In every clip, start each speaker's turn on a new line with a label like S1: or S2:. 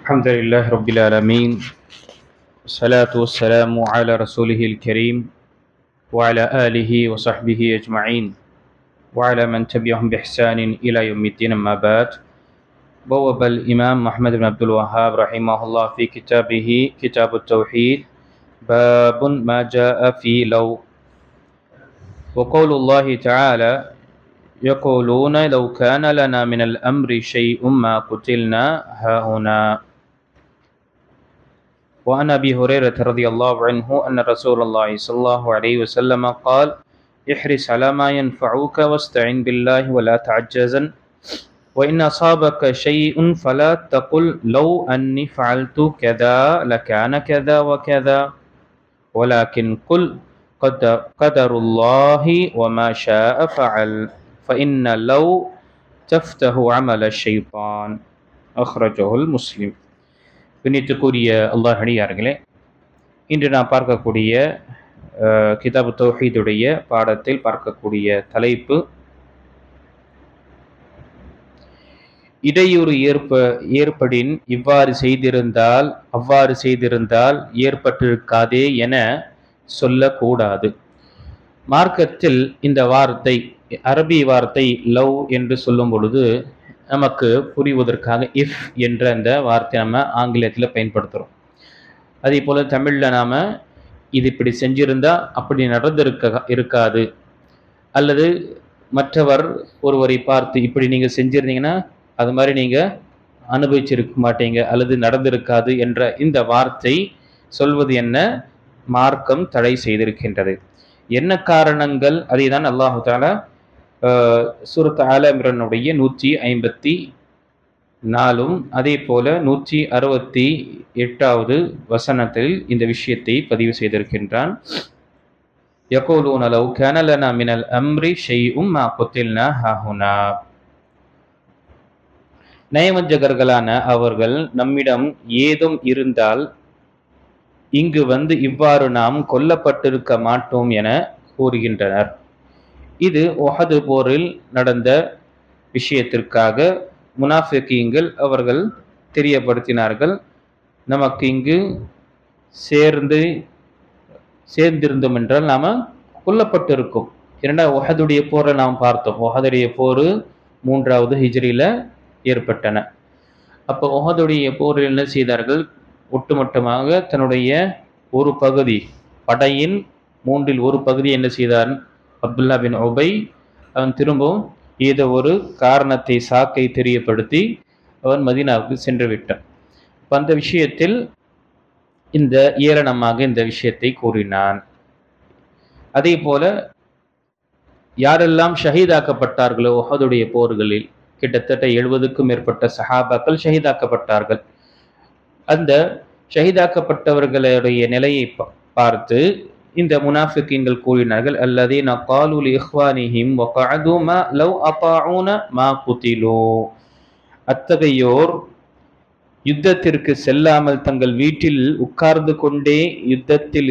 S1: الحمد لله رب العالمين والصلاة والسلام على رسوله الكريم وعلى آله وصحبه أجمعين وعلى من تبعهم بإحسان إلى يوم الدين أما بعد بوب الإمام محمد بن عبد الوهاب رحمه الله في كتابه كتاب التوحيد باب ما جاء في لو وقول الله تعالى يقولون لو كان لنا من الأمر شيء ما قتلنا هاهنا وعن أبي هريرة رضي الله عنه أن رسول الله صلى الله عليه وسلم قال احرص على ما ينفعك واستعن بالله ولا تعجزن وإن أصابك شيء فلا تقل لو أني فعلت كذا لكان كذا وكذا ولكن قل قدر الله وما شاء فعل فإن لو تفتح عمل الشيطان أخرجه المسلم. பின்னிட்டுக்குரிய அல்லாஹ் அடியார்களே, இன்று நாம் பார்க்கக்கூடிய கிதாபு தௌஹீதுடைய பாடத்தில் பார்க்கக்கூடிய தலைப்பு இடையூறு ஏற்படின் இவ்வாறு செய்திருந்தால் அவ்வாறு செய்திருந்தால் ஏற்பட்டிருக்காதே என சொல்லக்கூடாது. மார்க்கத்தில் இந்த வார்த்தை, அரபி வார்த்தை லவ் என்று சொல்லும் பொழுது நமக்கு புரிவதற்காக இஃப் என்ற அந்த வார்த்தை நம்ம ஆங்கிலத்தில் பயன்படுத்துகிறோம். அதே போல் தமிழில் நாம் இது இப்படி செஞ்சிருந்தா அப்படி இருக்காது, அல்லது மற்றவர் ஒருவரை பார்த்து இப்படி நீங்கள் செஞ்சிருந்தீங்கன்னா அது மாதிரி நீங்கள் அனுபவிச்சிருக்க மாட்டீங்க அல்லது நடந்திருக்காது என்ற இந்த வார்த்தை சொல்வது என்ன மார்க்கம் தடை செய்திருக்கின்றது. என்ன காரணங்கள்? அதை தான் அல்லாஹு தஆலா சூரத் ஆல இம்ரானுடைய 154 அதே போல 168வது வசனத்தில் இந்த விஷயத்தை பதிவு செய்திருக்கின்றான். யகூலூன லவ் கான லனா மினல் அம்ரி ஷைஉம் மா குத்தில்னா ஹாஹுனா. நயவஞ்சகர்களான அவர்கள் நம்மிடம் ஏதும் இருந்தால் இங்கு வந்து இவ்வாறு நாம் கொல்லப்பட்டிருக்க மாட்டோம் என கூறுகின்றனர். இது உஹது போரில் நடந்த விஷயத்திற்காக முனாஃபிகீன்கள் அவர்கள் தெரியப்படுத்தினார்கள், நமக்கு இங்கு சேர்ந்திருந்தோம் என்றால் நாம் கொல்லப்பட்டிருக்கும். இரண்டா உஹதுடைய போரை நாம் பார்த்தோம். உஹதுடைய போர் 3வது ஹிஜ்ரியில் ஏற்பட்டன. அப்போ உஹதுடைய போரில் என்ன செய்தார்கள்? ஒட்டுமொத்தமாக தன்னுடைய ஒரு பகுதி, படையின் 3ல் ஒரு பகுதி என்ன செய்தான்? அப்துல்லா பின் உபை அவன் திரும்பவும் ஏதோ ஒரு காரணத்தை, சாக்கை தெரியப்படுத்தி அவன் மதீனாவுக்கு சென்று விட்டான். அந்த விஷயத்தில் இந்த ஏளனமாக இந்த விஷயத்தை கூறினான். அதே போல யாரெல்லாம் ஷஹீதாக்கப்பட்டார்களோ உஹதுடைய போர்களில் கிட்டத்தட்ட 70க்கும் மேற்பட்ட சஹாபாக்கள் ஷஹீதாக்கப்பட்டார்கள். அந்த ஷஹீதாக்கப்பட்டவர்களுடைய நிலையை பார்த்து இந்த முனாஃபிகீன்கள் கூறினார்கள், அல்லதீன காலு லிஇஹ்வானிஹிம் வகஅது மா லவ் அதாஊன மா குதிலு. அத்தகையோர் யுத்தத்திற்கு செல்லாமல் தங்கள் வீட்டில் உட்கார்ந்து கொண்டே யுத்தத்தில்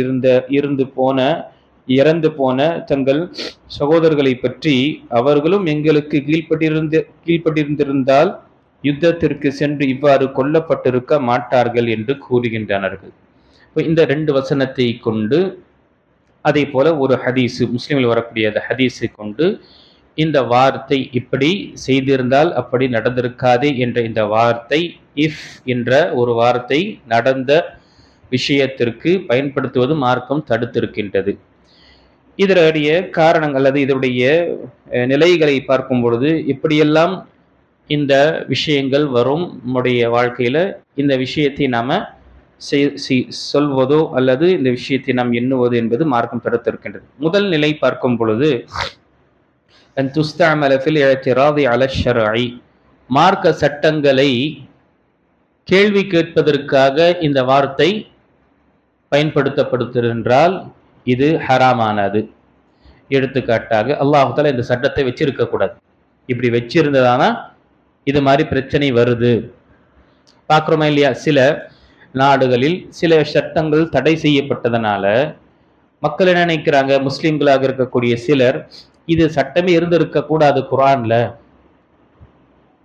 S1: இறந்து போன தங்கள் சகோதரர்களை பற்றி அவர்களும் எங்களுக்கு கீழ்ப்பட்டிருந்திருந்தால் யுத்தத்திற்கு சென்று இவ்வாறு கொல்லப்பட்டிருக்க மாட்டார்கள் என்று கூறுகின்றனர்கள். இந்த 2 வசனத்தை கொண்டு, அதே போல ஒரு ஹதீஸு, முஸ்லிமில் வரக்கூடிய ஹதீஸை கொண்டு இந்த வார்த்தை இப்படி செய்திருந்தால் அப்படி நடந்திருக்காதே என்ற இந்த வார்த்தை இஃப் என்ற ஒரு வார்த்தை நடந்த விஷயத்திற்கு பயன்படுத்துவது மார்க்கம் தடுத்திருக்கின்றது. இதனுடைய காரணங்கள் அல்லது இதனுடைய நிலைகளை பார்க்கும் பொழுது இப்படியெல்லாம் இந்த விஷயங்கள் வரும் நம்முடைய வாழ்க்கையில். இந்த விஷயத்தை நாம் சொல்வதோ அல்லது இந்த விஷயத்தை நாம் எண்ணுவது என்பது மார்க்கம் தடுத்திருக்கின்றது. முதல் நிலை பார்க்கும் பொழுது மார்க்க சட்டங்களை கேள்வி கேட்பதற்காக இந்த வார்த்தை பயன்படுத்தப்படுத்தென்றால் இது ஹராமானது. எடுத்துக்காட்டாக அல்லாஹ் தஆலா இந்த சட்டத்தை வச்சிருக்க கூடாது, இப்படி வச்சிருந்ததானா இது மாதிரி பிரச்சனை வருது. பார்க்குறோமா இல்லையா? சில நாடுகளில் சில சட்டங்கள் தடை செய்யப்பட்டதனால மக்கள் என்ன நினைக்கிறாங்க, முஸ்லிம்களாக இருக்கக்கூடிய சிலர் இது சட்டமே இருந்திருக்க கூடாது குர்ஆன்ல,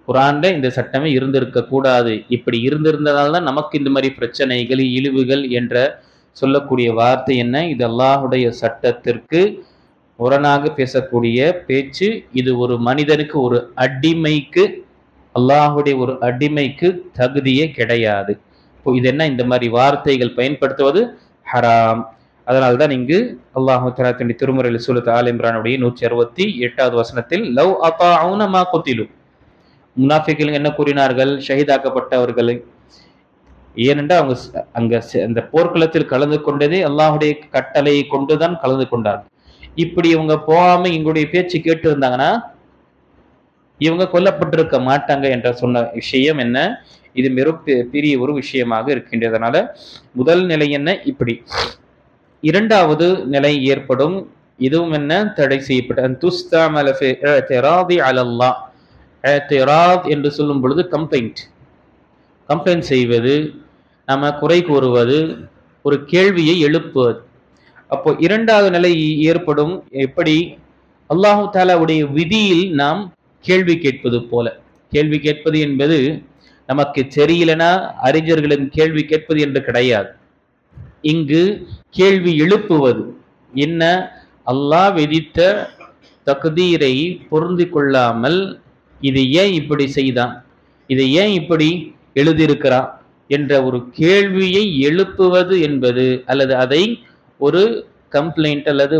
S1: குர்ஆன்ல இந்த சட்டமே இருந்திருக்க கூடாது. இப்படி இருந்திருந்ததால் தான் நமக்கு இந்த மாதிரி பிரச்சனைகள், இழிவுகள் என்ற சொல்லக்கூடிய வார்த்தை என்ன? இது அல்லாஹ்வுடைய சட்டத்திற்கு முரணாக பேசக்கூடிய பேச்சு. இது ஒரு மனிதனுக்கு, ஒரு அடிமைக்கு, அல்லாஹ்வுடைய ஒரு அடிமைக்கு தகுதியே கிடையாது. இப்போ இது என்ன? இந்த மாதிரி வார்த்தைகள் பயன்படுத்துவது ஹராம். அதனால தான் இங்கு அல்லாஹ் தஆலா தன்னுடைய திருமறையில் சூரத் ஆல் இம்ரானுடைய 168வது வசனத்தில் லவ் அதாஊன மா குத்திலு, முனாஃபிக்குகள் என்ன கூறினார்கள்? ஷஹீதாக்கப்பட்டவர்களை. ஏனென்றால் அவங்க அங்க அந்த போர்க்களத்தில் கலந்து கொண்டதே அல்லாஹ்வுடைய கட்டளையை கொண்டுதான் கலந்து கொண்டார்கள். இப்படி இவங்க போகாம எங்களுடைய பேச்சு கேட்டு இருந்தாங்கன்னா இவங்க கொல்லப்பட்டிருக்க மாட்டாங்க என்ற சொன்ன விஷயம் என்ன? இது மிக பெரிய ஒரு விஷயமாக இருக்கின்றது. அதனால முதல் நிலை என்ன? இப்படி. இரண்டாவது நிலை ஏற்படும், இதுவும் என்ன? தடை செய்யப்பட்ட துஸ்தஅமல ஃபி இஅ்திராதி அலல்லாஹ். இஅ்திராத் என்று சொல்லும் பொழுது கம்ப்ளைண்ட் செய்வது, நம்ம குறை கூறுவது, ஒரு கேள்வியை எழுப்புவது. அப்போ இரண்டாவது நிலை ஏற்படும். எப்படி? அல்லாஹ் தஆலாவுடைய விதியில் நாம் கேள்வி கேட்பது போல. கேள்வி கேட்பது என்பது நமக்கு தெரியலனா அறிஞர்களின் கேள்வி கேட்பது என்று கிடையாது. இங்கு கேள்வி எழுப்புவது என்ன? அல்லாஹ் விதித்த தக்தீரை பொருந்தி கொள்ளாமல் இது ஏன் இப்படி செய்தான், இதை ஏன் இப்படி எழுதியிருக்கிறான் என்ற ஒரு கேள்வியை எழுப்புவது என்பது, அல்லது அதை ஒரு கம்ப்ளைண்ட் அல்லது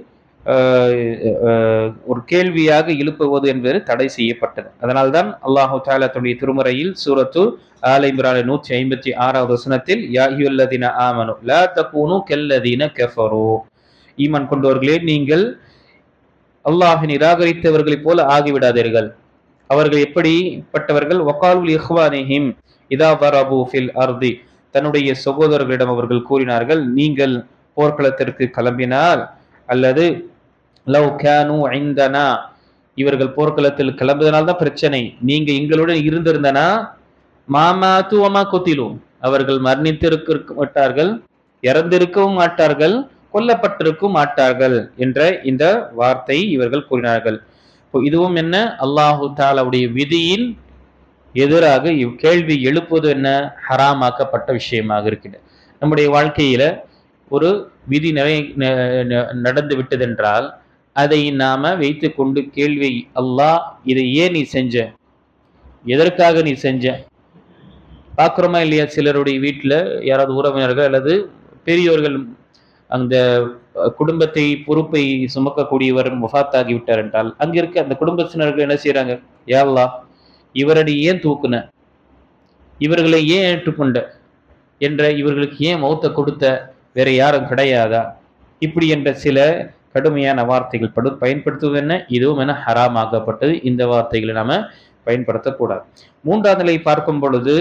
S1: ஒரு கேள்வியாக எழுப்புவது என்பது தடை செய்யப்பட்டது. அதனால்தான் அல்லாஹ் தஆலா தன்னுடைய திருமறையில் சூரத்து ஆல் இம்ரான் 156வது வசனத்தில் யா அய்யுல்லதீன ஆமனு லா தகூனு கல்லதீன கஃபரு, ஈமான் கொண்டவர்களே நீங்கள் அல்லாஹ்வை நிராகரித்தவர்களைப் போல ஆகிவிடாதீர்கள். அவர்கள் எப்படிப்பட்டவர்கள்? வகாலு இஹ்வானிஹிம் இதா வரபு ஃபில் அர்தி, தன்னுடைய சகோதரர்களிடம் அவர்கள் கூறினார்கள், நீங்கள் போர்க்களத்திற்கு கிளம்பினால், அல்லது லவ் கானு இந்தனா, இவர்கள் போர்க்களத்தில் கிளம்புவதனால தான் பிரச்சனை, நீங்க எங்களுடன் இருந்திருந்தனா மாமாத்து வமா குத்திலு, அவர்கள் மரணித்திருக்க மாட்டார்கள், இறந்திருக்கவும் மாட்டார்கள், கொல்லப்பட்டிருக்கும் மாட்டார்கள் என்ற இந்த வார்த்தை இவர்கள் கூறினார்கள். இதுவும் என்ன? அல்லாஹு தஆலாவுடைய விதியின் எதிராக கேள்வி எழுப்புவது என்ன? ஹராமாக்கப்பட்ட விஷயமாக இருக்கிறது. நம்முடைய வாழ்க்கையில ஒரு விதி நடந்து விட்டதென்றால் அதை நாம வைத்து கொண்டு கேள்வி, அல்லாஹ் இதை ஏன் நீ செஞ்ச, எதற்காக நீ செஞ்ச? பார்க்குறோமா இல்லையா? சிலருடைய வீட்டில் யாராவது உறவினர்கள் அல்லது பெரியோர்கள் அந்த குடும்பத்தை பொறுப்பை சுமக்கக்கூடியவர் வஃபாத்தாகி விட்டார் என்றால் அங்க இருக்க அந்த குடும்பத்தினர்கள் என்ன செய்யறாங்க? யா அல்லாஹ் இவரடி ஏன் தூக்குன, இவர்களை ஏன் ஏற்றுக்கொண்ட என்ற, இவர்களுக்கு ஏன் மௌத்த கொடுத்த, வேற யாரும் கிடையாதா? இப்படி என்ற சில கடுமையான வார்த்தைகள் பயன்படுத்துவது என்ன? இதுவும் என்ன? ஹராமாக்கப்பட்டது. இந்த வார்த்தைகளை நாம பயன்படுத்தக்கூடாது. மூன்றாவது நிலை பார்க்கும் பொழுது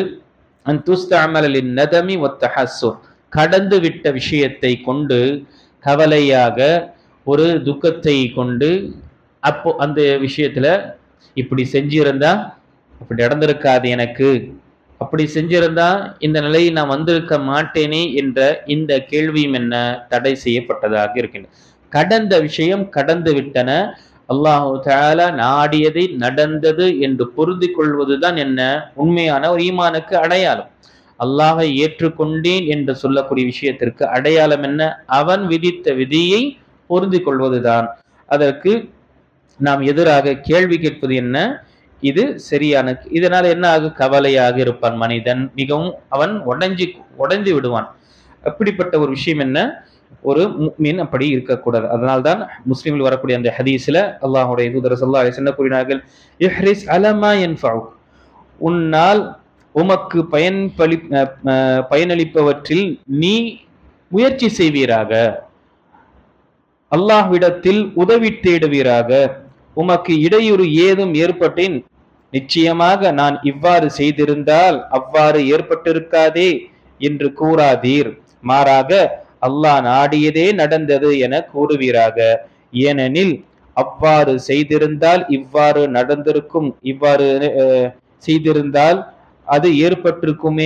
S1: நதமி வத்தஹஸ்ஸுர், கடந்து விட்ட விஷயத்தை கொண்டு கவலையாக ஒரு துக்கத்தை கொண்டு, அப்போ அந்த விஷயத்துல இப்படி செஞ்சிருந்தா அப்படி நடந்திருக்காது எனக்கு, அப்படி செஞ்சிருந்தா இந்த நிலையை நான் வந்திருக்க மாட்டேனே என்ற இந்த கேள்வியும் என்ன? தடை செய்யப்பட்டதாக இருக்கின்றது. கடந்த விஷயம் கடந்து விட்டன, அல்லாஹு தஆலா நாடியதை நடந்தது என்று பொருந்தி கொள்வதுதான் என்ன? உண்மையான ஒரு ஈமானுக்கு அடையாளம். அல்லாஹை ஏற்றுக்கொண்டேன் என்று சொல்லக்கூடிய விஷயத்திற்கு அடையாளம் என்ன? அவன் விதித்த விதியை பொருந்தி கொள்வதுதான். அதற்கு நாம் எதிராக கேள்வி கேட்பது என்ன? இது சரியான. இதனால என்ன ஆகும்? கவலையாக இருப்பான் மனிதன், மிகவும் அவன் உடைஞ்சு விடுவான். அப்படிப்பட்ட ஒரு விஷயம் என்ன? ஒரு முஃமின் அப்படி இருக்கக்கூடாது. அதனால்தான் முஸ்லிமில் வரக்கூடிய அந்த ஹதீஸ்ல அல்லாஹ்வுடைய தூதர் ஸல்லல்லாஹு அலைஹி வஸல்லம் கூறினார்கள், இஹ்ரிஸ் அலா மா யன்ஃபஉக், உன்னால் உமக்கு பயனளிப்பவற்றில் நீ முயற்சி செய்வீராக, அல்லாஹ்விடத்தில் உதவி தேடுவீராக. உமக்கு இடையூறு ஏதும் ஏற்பட்டேன், நிச்சயமாக நான் இவ்வாறு செய்திருந்தால் அவ்வாறு ஏற்பட்டிருக்காதே என்று கூறாதீர், மாறாக அல்லாஹ் நாடியதே நடந்தது என கூறுவீராக. ஏனெனில் அவ்வாறு செய்திருந்தால் இவ்வாறு நடந்திருக்கும், இவ்வாறு செய்திருந்தால் அது ஏற்பட்டிருக்குமே,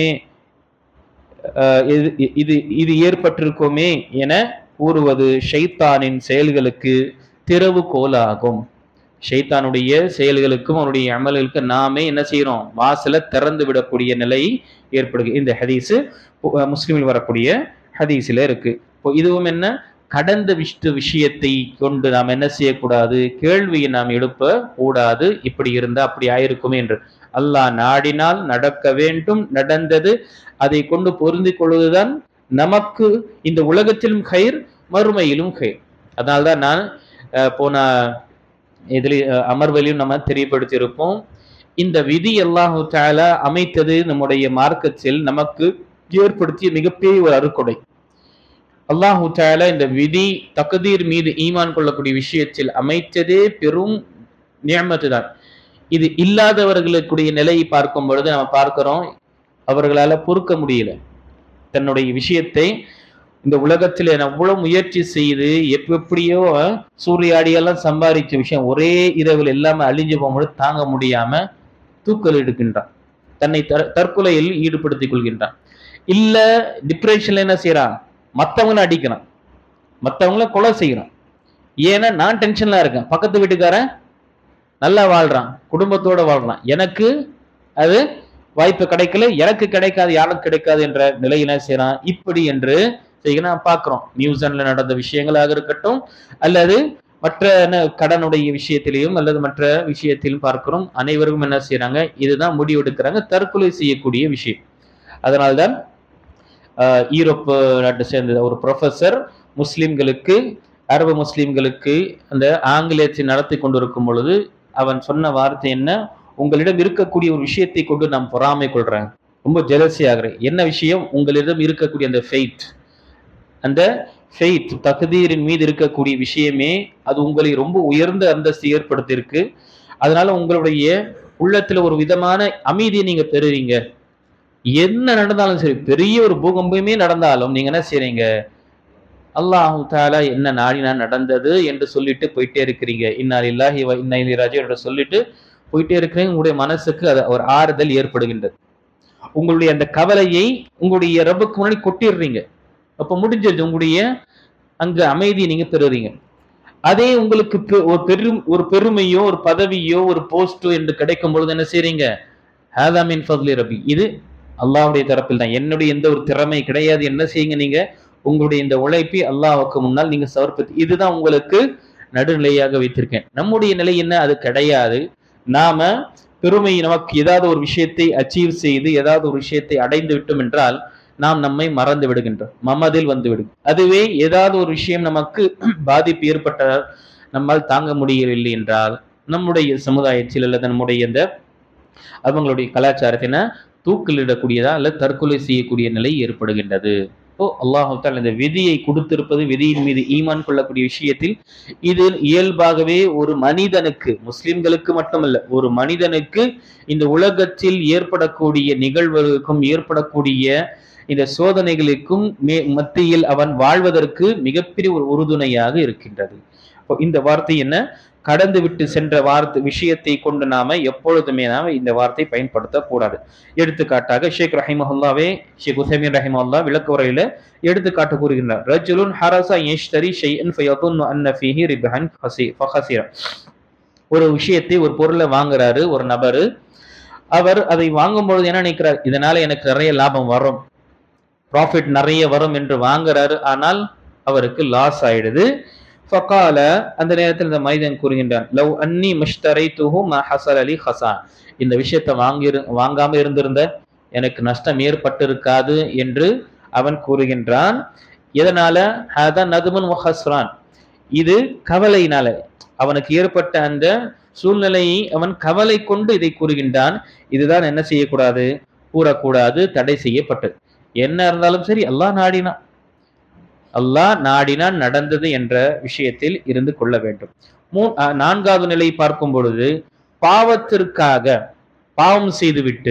S1: இது ஏற்பட்டிருக்குமே என கூறுவது ஷைத்தானின் செயல்களுக்கு திறவுகோலாகும். ஷைத்தானுடைய செயல்களுக்கும் அவனுடைய அமல்களுக்கும் நாமே என்ன செய்யறோம், வாசலை திறந்து விடக்கூடிய நிலை ஏற்படுது. இந்த ஹதீஸ் முஸ்லிமில் வரக்கூடிய ஹதீஸ்ல இருக்கு. இப்போ இதுவும் என்ன, கடந்த விஷயத்தை கொண்டு நாம் என்ன செய்யக்கூடாது, கேள்வியை நாம் எழுப்ப கூடாது. இப்படி இருந்தா அப்படி ஆயிருக்குமே என்று. அல்லாஹ் நாடினால் நடக்க வேண்டும், நடந்தது. அதை கொண்டு பொருந்தி கொள்வதுதான் நமக்கு இந்த உலகத்திலும் கயிர், மறுமையிலும் கயிர். அதனால்தான் நான் போன இதில் அமர்வெளியும் நம்ம தெரியப்படுத்தி இருப்போம். இந்த விதி அல்லாஹு தஆலா அமைத்தது நம்முடைய மார்க்கத்தில் நமக்கு ஏற்படுத்திய மிகப்பெரிய ஒரு அருக்கொடை. அல்லாஹு தஆலா இந்த விதி தக்தீர் மீது ஈமான் கொள்ளக்கூடிய விஷயத்தில் அமைத்ததே பெரும் நியமத்து தான். இது இல்லாதவர்களுக்குடைய நிலையை பார்க்கும் பொழுது நம்ம பார்க்கிறோம், அவர்களால பொறுக்க முடியல. தன்னுடைய விஷயத்தை இந்த உலகத்தில் எவ்வளவு முயற்சி செய்து எப்படியோ சூறையாடியெல்லாம் சம்பாதிச்ச விஷயம் ஒரே இரவில் எல்லாமே அழிஞ்சு போகும்போது தாங்க முடியாம தூக்கல் எடுக்கின்றான், தன்னை தற்கொலையில் ஈடுபடுத்திக் கொள்கின்றான். இல்ல டிப்ரெஷன்ல என்ன செய்யறான், மற்றவங்களை அடிக்கிறான், மற்றவங்கள கொலை செய்யறான். ஏன்னா நான் டென்ஷன்ல இருக்கேன், பக்கத்து வீட்டுக்காரன் நல்லா வாழ்றான், குடும்பத்தோட வாழ்றான், எனக்கு அது வாய்ப்பு கிடைக்கல, எனக்கு கிடைக்காது, யாருக்கு கிடைக்காது என்ற நிலையில செய்யறான். இப்படி என்று செய்யணும் பார்க்கிறோம். நியூசிலாந்துல நடந்த விஷயங்களாக இருக்கட்டும், அல்லது மற்ற கடனுடைய விஷயத்திலையும் அல்லது மற்ற விஷயத்திலும் பார்க்கிறோம். அனைவரும் என்ன செய்யறாங்க, இதுதான் முடிவெடுக்கிறாங்க, தற்கொலை செய்யக்கூடிய விஷயம். அதனால்தான் யூரோப் நாட்டை சேர்ந்த ஒரு ப்ரொஃபஸர் முஸ்லிம்களுக்கு, அரபு முஸ்லிம்களுக்கு அந்த ஆங்கிலத்தை நடத்தி கொண்டிருக்கும் பொழுது அவன் சொன்ன வார்த்தை என்ன, உங்களிடம் இருக்கக்கூடிய ஒரு விஷயத்தை கொண்டு நாம் பொறாமை கொள்றேன், ரொம்ப ஜெலசி ஆகிறேன். என்ன விஷயம், உங்களிடம் இருக்கக்கூடிய அந்த ஃபெய்த், அந்த ஃபெய்த் தக்தீரின் மீது இருக்கக்கூடிய விஷயமே அது உங்களை ரொம்ப உயர்ந்த அந்தஸ்து ஏற்படுத்தியிருக்கு. அதனால உங்களுடைய உள்ளத்துல ஒரு விதமான அமைதியை நீங்க பெறுவீங்க. என்ன நடந்தாலும் சரி, பெரிய ஒரு பூகம்பமே நடந்தாலும் நீங்க என்ன செய்றீங்க, அல்லாஹு தஆலா என்ன நாடினா நடந்தது என்று சொல்லிட்டு போயிட்டே இருக்கிறீங்க. இன்னா லில்லாஹி வ இன்னா இலைஹி ராஜிஊன் என்று சொல்லிட்டு போயிட்டே இருக்கிறீங்க. உங்களுடைய மனசுக்கு அது ஒரு ஆறுதல் ஏற்படுகின்றது. உங்களுடைய அந்த கவலையை உங்களுடைய ரப்புக்கு முன்னாடி கொட்டிடுறீங்க. அப்ப முடிஞ்சிருச்சு, உங்களுடைய அங்க அமைதியை நீங்க பெறுறீங்க. அதே உங்களுக்கு ஒரு பெருமையோ ஒரு பதவியோ ஒரு போஸ்டோ என்று கிடைக்கும் பொழுது என்ன செய்றீங்க, ஹாதா மின் ஃபத்லி ரப்பி, இது அல்லாஹ்வுடைய தரப்பில் தான், என்னுடைய எந்த ஒரு திறமை கிடையாது. என்ன செய்யுங்க, நீங்க உங்களுடைய இந்த உழைப்பை அல்லாஹ்வுக்கு முன்னால் நீங்க சமர்ப்பித்து, இதுதான் உங்களுக்கு நடுநிலையாக வைத்திருக்கேன். நம்முடைய நிலை என்ன, அது கிடையாது. நாம பெருமை, நமக்கு ஏதாவது ஒரு விஷயத்தை அச்சீவ் செய்து ஏதாவது ஒரு விஷயத்தை அடைந்து விட்டோம் என்றால் நாம் நம்மை மறந்து விடுகின்றோம், மமதில் வந்து விடும். அதுவே ஏதாவது ஒரு விஷயம் நமக்கு பாதிப்பு ஏற்பட்டால் நம்மால் தாங்க முடியவில்லை என்றால் நம்முடைய சமுதாயத்தில் அல்லது நம்முடைய இந்த அவங்களுடைய கலாச்சாரத்தின தூக்கிலிடக்கூடியதா அல்லது தற்கொலை செய்யக்கூடிய நிலை ஏற்படுகின்றது. அல்லாஹ் தஆலா இந்த விதியை கொடுத்திருப்பது, விதியின் மீது ஈமான் கொள்ளக்கூடிய விஷயத்தில் இது இயல்பாகவே ஒரு மனிதனுக்கு, முஸ்லிம்களுக்கு மட்டுமல்ல, ஒரு மனிதனுக்கு இந்த உலகத்தில் ஏற்படக்கூடிய நிகழ்வுகளுக்கும் ஏற்படக்கூடிய இந்த சோதனைகளுக்கும் மத்தியில் அவன் வாழ்வதற்கு மிகப்பெரிய ஒரு உறுதுணையாக இருக்கின்றது. இந்த வார்த்தை என்ன, கடந்து விட்டு சென்ற வார்த்தை விஷயத்தை கொண்டு நாம எப்பொழுதுமே நாம இந்த வார்த்தை பயன்படுத்தக்கூடாது. எடுத்துக்காட்டாக ஷேக் ரஹிமஹுல்லாவே, ஷேக் உசைமீன் ரஹிமஹுல்லா விளக்க உரையில எடுத்துக்காட்டு கூறுகின்றார். ரஜுலுன் ஹரஸா யஷ்தரி ஷைஅன் ஃபயதுன்னு அன்ன ஃபீஹி ரிபஹன் ஃபஹஸிர. ஒரு விஷயத்தை, ஒரு பொருளை வாங்குறாரு ஒரு நபர். அவர் அதை வாங்கும் பொழுது என்ன நினைக்கிறார், இதனால எனக்கு நிறைய லாபம் வரும், ப்ராஃபிட் நிறைய வரும் என்று வாங்குறாரு. ஆனால் அவருக்கு லாஸ் ஆயிடுது. ஃபகால, அந்த நேரத்தில் இந்த மனிதன் கூறுகின்றான், லவ் அன்னி மஷ்தரைத்துஹு மா ஹஸல லி ஹஸான், இந்த விஷயத்தை வாங்காம இருந்திருந்த எனக்கு நஷ்டம் ஏற்பட்டிருக்காது என்று அவன் கூறுகின்றான். எதனால, ஹதா நதுமுன் வ ஹஸ்ரான், இது கவலையினால, அவனுக்கு ஏற்பட்ட அந்த சூழ்நிலையை அவன் கவலை கொண்டு இதை கூறுகின்றான். இதுதான் என்ன செய்யக்கூடாது, கூறக்கூடாது, தடை செய்யப்பட்டது. என்ன இருந்தாலும் சரி அல்லாஹ் நாடினான், அல்லாஹ் நாடினான் நடந்தது என்ற விஷயத்தில் இருந்து கொள்ள வேண்டும். நான்காவது நிலை பார்க்கும் பொழுது, பாவத்திற்காக, பாவம் செய்துவிட்டு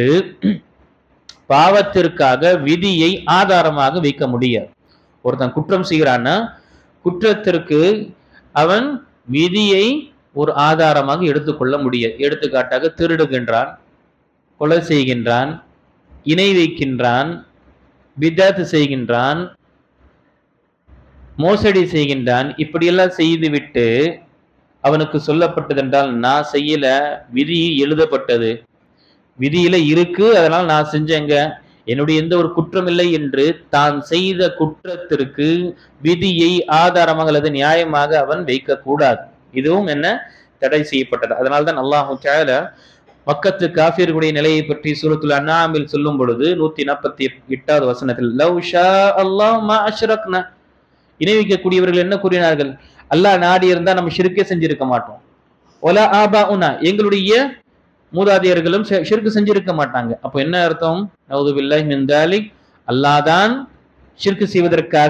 S1: பாவத்திற்காக விதியை ஆதாரமாக வைக்க முடியாது. ஒருத்தன் குற்றம் செய்கிறான்னா குற்றத்திற்கு அவன் விதியை ஒரு ஆதாரமாக எடுத்துக்கொள்ள முடியாது. எடுத்துக்காட்டாக திருடுகின்றான், கொலை செய்கின்றான், இணை வைக்கின்றான், பித்அத் செய்கின்றான், மோசடி செய்கின்றான், இப்படியெல்லாம் செய்துவிட்டு அவனுக்கு சொல்லப்பட்டதென்றால் நான் செய்யல, விதி எழுதப்பட்டது, விதியில இருக்கு, அதனால நான் செஞ்சேங்க, என்னுடைய எந்த ஒரு குற்றம் இல்லை என்று தான் செய்த குற்றத்திற்கு விதியை ஆதாரமாக அல்லது நியாயமாக அவன் வைக்க கூடாது. இதுவும் என்ன தடை செய்யப்பட்டது. அதனால்தான் அல்லாஹு தஆலா மக்கத்து காஃபிர்களுடைய நிலையை பற்றி சூரத்துல் அன்ஆமில் சொல்லும் பொழுது 148வது வசனத்தில் லவ் ஷா அல்லாஹ் மா அஷ்ரக்னா, இணை வைக்கக்கூடியவர்கள் என்ன கூறினார்கள், அல்லாஹ் நாடி இருந்தா நம்ம ஷிர்கே செஞ்சிருக்க மாட்டோம். ஒலா ஆபாஉனா, எங்களுடைய மூதாதையர்களும் ஷிர்க் செஞ்சிருக்க மாட்டாங்க. அப்போ என்ன அர்த்தம்? நவுது பில்லாஹி மின் தாலிக், அல்லாஹ் தான் ஷிர்க் செய்வதற்காக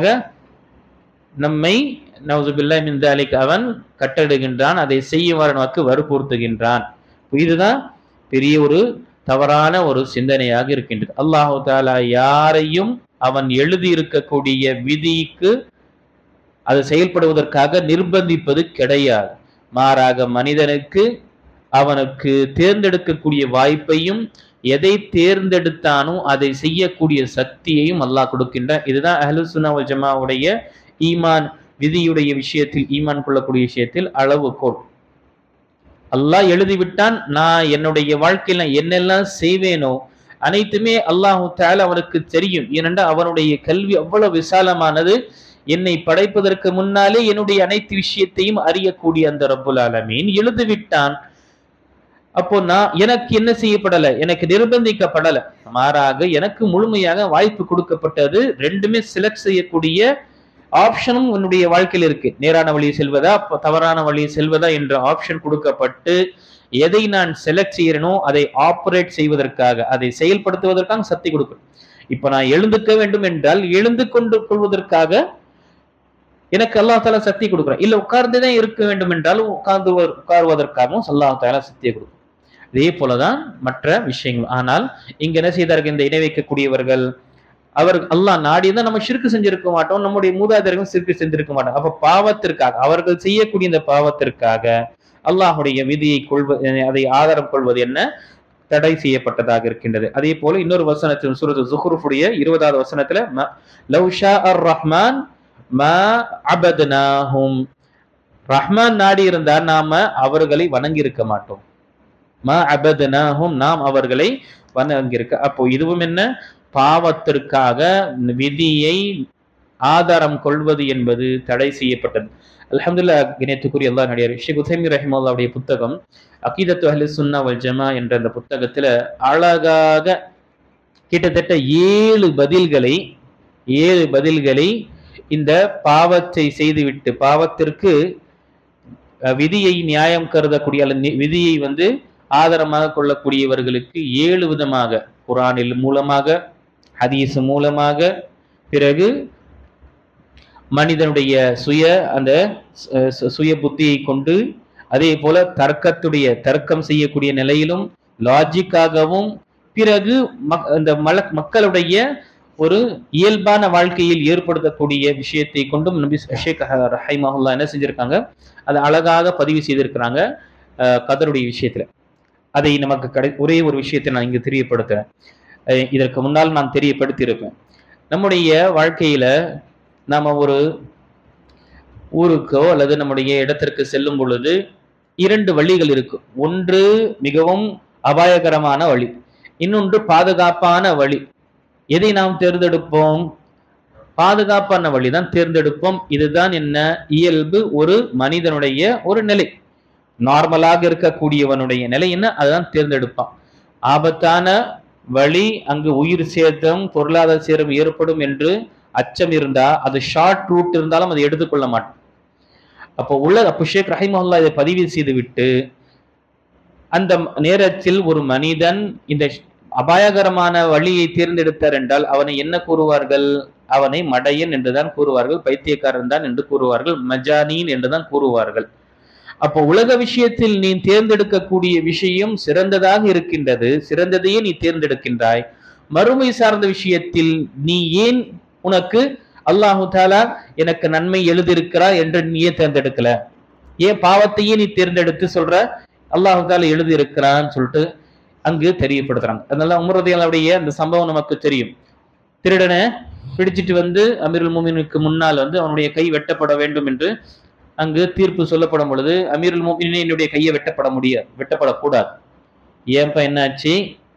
S1: நம்மை நவுது பில்லாஹி மின் தாலிக் அவன் கட்டளையிடுகின்றான், அதை செய்யுமாறு நமக்கு வற்புறுத்துகின்றான். இதுதான் பெரிய ஒரு தவறான ஒரு சிந்தனையாக இருக்கின்றது. அல்லாஹு தஆலா யாரையும் அவன் எழுதி இருக்கக்கூடிய விதிக்கு அது செயல்படுவதற்காக நிர்பந்திப்பது கிடையாது. மாறாக மனிதனுக்கு அவனுக்கு தேர்ந்தெடுக்கக்கூடிய வாய்ப்பையும் எதை தேர்ந்தெடுத்தானோ அதை செய்யக்கூடிய சக்தியையும் அல்லாஹ் கொடுக்கின்றான். இதுதான் அஹ்லுஸ் சுன்னா வல் ஜமாவுடைய ஈமான், விதியுடைய விஷயத்தில், ஈமான் கொள்ளக்கூடிய விஷயத்தில் அளவுகோல். அல்லாஹ் எழுதிவிட்டான், நான் என்னுடைய வாழ்க்கையில் நான் என்னெல்லாம் செய்வேனோ அனைத்துமே அல்லாஹு தஆலா அவனுக்கு தெரியும். ஏனென்றால் அவனுடைய கல்வி அவ்வளவு விசாலமானது. என்னை படைப்பதற்கு முன்னாலே என்னுடைய அனைத்து விஷயத்தையும் அறியக்கூடிய அந்த ரப்புல் ஆலமீன் எழுதிவிட்டான். அப்போ நான் எனக்கு என்ன செய்யப்படலை, எனக்கு நிர்பந்திக்கப்படலை, மாறாக எனக்கு முழுமையாக வாய்ப்பு கொடுக்கப்பட்டது. ரெண்டுமே செலக்ட் செய்யக்கூடிய ஆப்ஷனும் என்னுடைய வாழ்க்கையில் இருக்கு. நேரான வழியை செல்வதா தவறான வழியை செல்வதா என்ற ஆப்ஷன் கொடுக்கப்பட்டு எதை நான் செலக்ட் செய்யறேனோ அதை ஆப்ரேட் செய்வதற்காக, அதை செயல்படுத்துவதற்காக சக்தி கொடுக்கும். இப்ப நான் எழுந்துக்க வேண்டும் என்றால் எழுந்து கொண்டு கொள்வதற்காக எனக்கு அல்லாஹ் தஆலா சக்தி கொடுக்குறான். இல்ல உட்கார்ந்துதான் இருக்க வேண்டும் என்றாலும் உட்காருவதற்காகவும் அல்லாஹ் தஆலா சக்தியை கொடுக்கும். இதே போலதான் மற்ற விஷயங்கள். ஆனால் இங்க என்ன செய்தார்கள் இந்த இணை வைக்கக்கூடியவர்கள்? அவர் அல்லாஹ் நாடிதான் நம்ம ஷிர்க் செஞ்சிருக்க மாட்டோம், நம்முடைய மூதாதையர்கள் ஷிர்க் செஞ்சிருக்க மாட்டோம். அப்ப பாவத்திற்காக, அவர்கள் செய்யக்கூடிய இந்த பாவத்திற்காக அல்லாஹுடைய விதியை அதை ஆதாரம் கொள்வது என்ன தடை செய்யப்பட்டதாக இருக்கின்றது. அதே போல இன்னொரு வசனத்தில் சூரத்து ஸுஹ்ருஃபுடைய 20வது வசனத்துல லவ் ஷா அர் ரஹ்மான் மா அபத்னாஹும், ரஹ்மான் நாடி இருந்தால் நாம அவர்களை வணங்கி இருக்க மாட்டோம். மா அபத்னாஹும், நாம் அவர்களை வணங்கியிருக்க. அப்போ இதுவும் என்ன, பாவத்திற்காக விதியை ஆதாரம் கொள்வது என்பது தடை செய்யப்பட்டது. அல்ஹம்துலில்லாஹ், கண்ணியத்துக்குரிய அல்லாஹ் நடிகார் ஷேக் உதைமீன் ரஹிமஹுல்லாஹ்வுடைய புத்தகம் அகீதத்து அஹ்லுஸ் சுன்னா வல் ஜமா என்ற அந்த புத்தகத்துல அழகாக கிட்டத்தட்ட 7 பதில்களை இந்த பாவத்தை செய்துவிட்டு, பாவத்திற்கு விதியை நியாயம் கருதக்கூடிய அல்லது விதியை ஆதாரமாக கொள்ளக்கூடியவர்களுக்கு 7 விதமாக, குர்ஆனில் மூலமாக, ஹதீஸ் மூலமாக, பிறகு மனிதனுடைய சுய புத்தியை கொண்டு, அதே போல தர்க்கம் செய்யக்கூடிய நிலையிலும் லாஜிக்காகவும், பிறகு இந்த மக்களுடைய ஒரு இயல்பான வாழ்க்கையில் ஏற்படுத்தக்கூடிய விஷயத்தை கொண்டும் நபி ஷேக் ரஹிமஹுல்லாஹ் என்ன செஞ்சிருக்காங்க, அதை அழகாக பதிவு செய்திருக்கிறாங்க கதருடைய விஷயத்துல. அதை நமக்கு ஒரே ஒரு விஷயத்தை நான் இங்கு தெரியப்படுத்துறேன். இதற்கு முன்னால் நான் தெரியப்படுத்தி இருப்பேன். நம்முடைய வாழ்க்கையில நாம ஒரு ஊருக்கோ அல்லது நம்முடைய இடத்திற்கு செல்லும் பொழுது 2 வழிகள் இருக்கு. ஒன்று மிகவும் அபாயகரமான வழி, இன்னொன்று பாதுகாப்பான வழி. எதை நாம் தேர்ந்தெடுப்போம்? பாதுகாப்பான வழிதான் தேர்ந்தெடுப்போம். இதுதான் என்ன, இயல்பு ஒரு மனிதனுடைய ஒரு நிலை. நார்மலாக இருக்கக்கூடியவனுடைய நிலை என்ன, அதுதான் தேர்ந்தெடுப்பான். ஆபத்தான வழி, அங்கு உயிர் சேதம், பொருளாதார சேதம் ஏற்படும் என்று அச்சம் இருந்தா, அது ஷார்ட் ரூட் இருந்தாலும் அதை எடுத்துக்கொள்ள மாட்டான். அப்போ ஷேக் ரஹிமஹுல்லாஹ் இதை பதிவு செய்து விட்டு, அந்த நேரத்தில் ஒரு மனிதன் இந்த அபாயகரமான வழியை தேர்ந்தெடுத்தார் என்றால் அவனை என்ன கூறுவார்கள்? அவனை மடையன் என்றுதான் கூறுவார்கள், பைத்தியக்காரன் தான் என்று கூறுவார்கள், மஜானீன் என்றுதான் கூறுவார்கள். அப்போ உலக விஷயத்தில் நீ தேர்ந்தெடுக்கக்கூடிய விஷயம் சிறந்ததாக இருக்கின்றது, சிறந்ததையே நீ தேர்ந்தெடுக்கின்றாய். மறுமை சார்ந்த விஷயத்தில் நீ ஏன், உனக்கு அல்லாஹு தஆலா எனக்கு நன்மை எழுதியிருக்கிறார் என்று நீயே தேர்ந்தெடுக்கல? ஏன் பாவத்தையே நீ தேர்ந்தெடுத்து சொல்ற அல்லாஹு தஆலா எழுதி இருக்கிறான்னு சொல்லிட்டு அங்கு தெரியப்படுத்துறாங்க. அதனால உமர் ரலியல்லாஹு அன்ஹுடைய அந்த சம்பவம் நமக்கு தெரியும். திருடனை பிடிச்சிட்டு அமீருல் முஃமினீனுக்கு முன்னால் அவனுடைய கை வெட்டப்பட வேண்டும் என்று அங்கு தீர்ப்பு சொல்லப்படும் பொழுது அமீருல் முஃமினீன் என்னுடைய கையை வெட்டப்படக்கூடாது. ஏன்பா என்னாச்சு?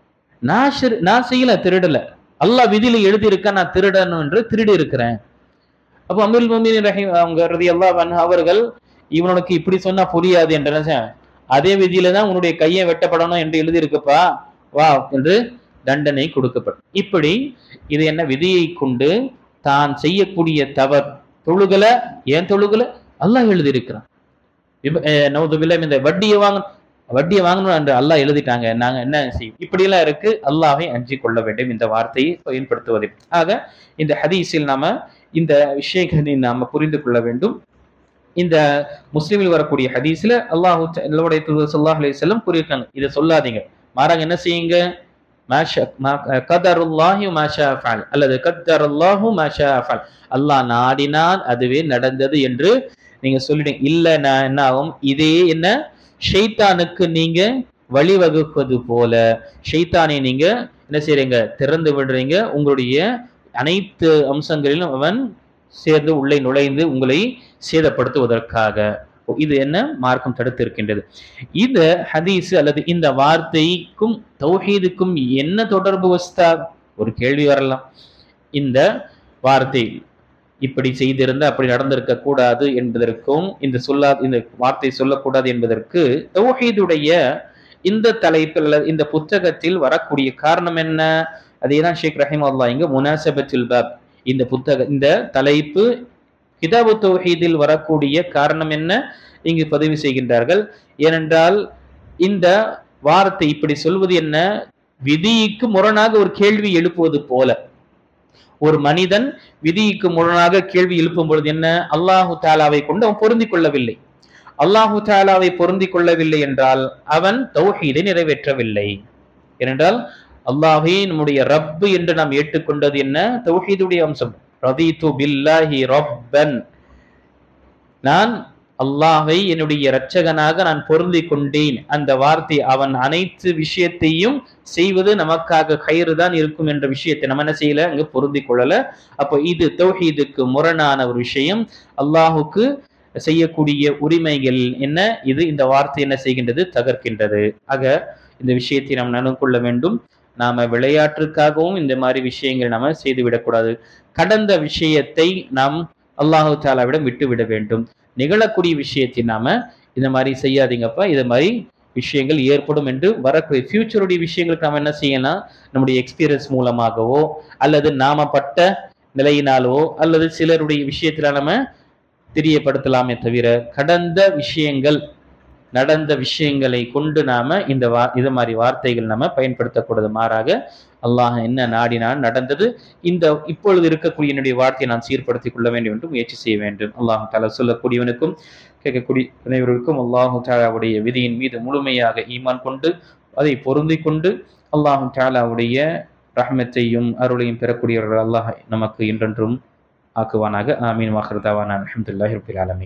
S1: நான் செய்யல, திருடல. அல்லாஹ் விதியில எழுதியிருக்க நான் திருடணும் என்று திருடி இருக்கிறேன். அப்போ அமீருல் முஃமினீன் அவங்க ரலியல்லாஹு அன்ஹு அவர்கள் இவனுக்கு இப்படி சொன்னா புரியாது என்று நினைச்சேன். அதே விதியில தான் உன்னுடைய கையை வெட்டப்படணும் என்று எழுதியிருக்கப்பா, வா என்று தண்டனை கொடுக்கப்படும். இப்படி இது என்ன விதியை கொண்டு தான் செய்யக்கூடிய தவறு தொழுகல, ஏன் தொழுகல அல்லாஹ் எழுதியிருக்கிறான். நவுதுபில்லாஹ் இந்த வட்டியை வாங்கணும் என்று அல்லாஹ் எழுதிட்டாங்க, நாங்க என்ன செய்யும்? இப்படி எல்லாம் இருக்கு. அல்லாஹை அஞ்சி கொள்ள வேண்டும் இந்த வார்த்தையை பயன்படுத்துவதை. ஆக இந்த ஹதீஸில் நாம இந்த விஷயங்களை நாம புரிந்து கொள்ள வேண்டும். இந்த முஸ்லிமில் வரக்கூடிய ஹதீஸ்ல அல்லாஹ்வுடைய தூதர் ஸல்லல்லாஹு அலைஹி வஸல்லம் கூறியிருக்காங்க, இதை சொல்லாதீங்க, மாறாக என்ன செய்யுங்க? கதருல்லாஹி மா ஷா ஃபஅல் அல்லது கத்தரல்லாஹு மா ஷா ஃபஅல், அல்லாஹ் நாடினான் அதுவே நடந்தது என்று நீங்க சொல்லிடுங்க. இல்ல நான் என்ன ஆகும்? இதே என்ன ஷைத்தானுக்கு நீங்க வழிவகுப்பது போல ஷைத்தானை நீங்க என்ன செய்றீங்க? திறந்து விடுறீங்க. உங்களுடைய அனைத்து அம்சங்களிலும் அவன் சேர்ந்து உள்ளே நுழைந்து உங்களை சேதப்படுத்துவதற்காக. இது என்ன மார்க்கம் தடுத்து இருக்கின்றது. இந்த ஹதீஸ் அல்லது இந்த வார்த்தைக்கும் தௌஹீதுக்கும் என்ன தொடர்பு வஸ்தாத்? ஒரு கேள்வி வரலாம். இந்த வார்த்தை இப்படி செய்திருந்த அப்படி நடந்திருக்க கூடாது என்பதற்கும் இந்த வார்த்தை சொல்லக்கூடாது என்பதற்கு தௌஹீதுடைய இந்த தலைப்பில் இந்த புத்தகத்தில் வரக்கூடிய காரணம் என்ன? அதேதான் ஷேக் ரஹிமஹுல்லாஹ் இங்க முனாசபத்துல் பாப் இந்த தலைப்பு கிதாபு தௌஹீதில் வரக்கூடிய காரணம் என்ன இங்கு பதிவு செய்கின்றார்கள். ஏனென்றால் இந்த வார்த்தை இப்படி சொல்வது என்ன? விதிக்கு முரணாக ஒரு கேள்வி எழுப்புவது போல. ஒரு மனிதன் விதிக்கு முரணாக கேள்வி எழுப்பும் பொழுது என்ன? அல்லாஹு தாலாவை கொண்டு அவன் பொருந்திக் கொள்ளவில்லை. அல்லாஹு தாலாவை பொருந்திக் கொள்ளவில்லை என்றால் அவன் தௌஹீதை நிறைவேற்றவில்லை. ஏனென்றால் அல்லாஹே நம்முடைய ரப்பு என்று நாம் ஏற்றுக்கொண்டது என்ன? தௌஹீதுடைய அம்சம். ரதீது பில்லாஹி ரப்பன், நான் அல்லாஹை என்னுடைய இரட்சகனாக நான் பொருந்தி கொண்டேன். அந்த வார்த்தை அவன் அனைத்து விஷயத்தையும் செய்வது நமக்காக கயிறு தான் இருக்கும் என்ற விஷயத்தை நம்ம என்ன செய்யல, அங்கு பொருந்தி கொள்ளல. அப்போ இது தௌஹீதுக்கு முரணான ஒரு விஷயம். அல்லாஹுக்கு செய்யக்கூடிய உரிமைகள் என்ன? இது இந்த வார்த்தை என்ன செய்கின்றது? தகர்க்கின்றது. ஆக இந்த விஷயத்தை நாம் நன்கு கொள்ள வேண்டும். நாம விளையாட்டுக்காகவும் இந்த மாதிரி விஷயங்கள் நாம செய்துவிடக்கூடாது. கடந்த விஷயத்தை நாம் அல்லாஹு தாலாவிடம் விட்டு விட வேண்டும். நிகழக்கூடிய விஷயத்தை நாம இந்த மாதிரி செய்யாதீங்கப்பா, இது மாதிரி விஷயங்கள் ஏற்படும் என்று வரக்கூடிய ஃபியூச்சருடைய விஷயங்களுக்கு நாம என்ன செய்யலாம்? நம்முடைய எக்ஸ்பீரியன்ஸ் மூலமாகவோ அல்லது நாம பட்ட நிலையினாலோ அல்லது சிலருடைய விஷயத்தில நாம தெரியப்படுத்தலாமே தவிர நடந்த விஷயங்களை கொண்டு நாம இது மாதிரி வார்த்தைகள் நாம பயன்படுத்தக்கூடாது. மாறாக அல்லாஹ் என்ன நாடினான் நடந்தது. இப்பொழுது இருக்கக்கூடிய என்னுடைய வார்த்தையை நான் சீர்படுத்திக் கொள்ள வேண்டும் என்று முயற்சி செய்ய வேண்டும். அல்லாஹு தாலா சொல்லக்கூடியவனுக்கும் கேட்கக்கூடிய அனைவருக்கும் அல்லாஹு தாலாவுடைய விதியின் மீது முழுமையாக ஈமான் கொண்டு அதை பொருந்தி கொண்டு அல்லாஹு தாலாவுடைய ரஹ்மத்தையும் அருளையும் பெறக்கூடியவர்கள் அல்லாஹ் நமக்கு என்றென்றும் ஆக்குவானாக. ஆமீன். வாஹிர் தவானா அல்ஹம்துலில்லாஹி ரப்பில் ஆலமீன்.